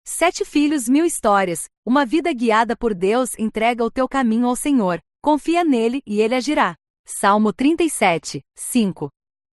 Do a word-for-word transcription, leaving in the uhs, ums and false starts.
Sete filhos, mil histórias. Uma vida guiada por Deus. Entrega o teu caminho ao Senhor. Confia nele e ele agirá. Salmo trinta e sete, cinco.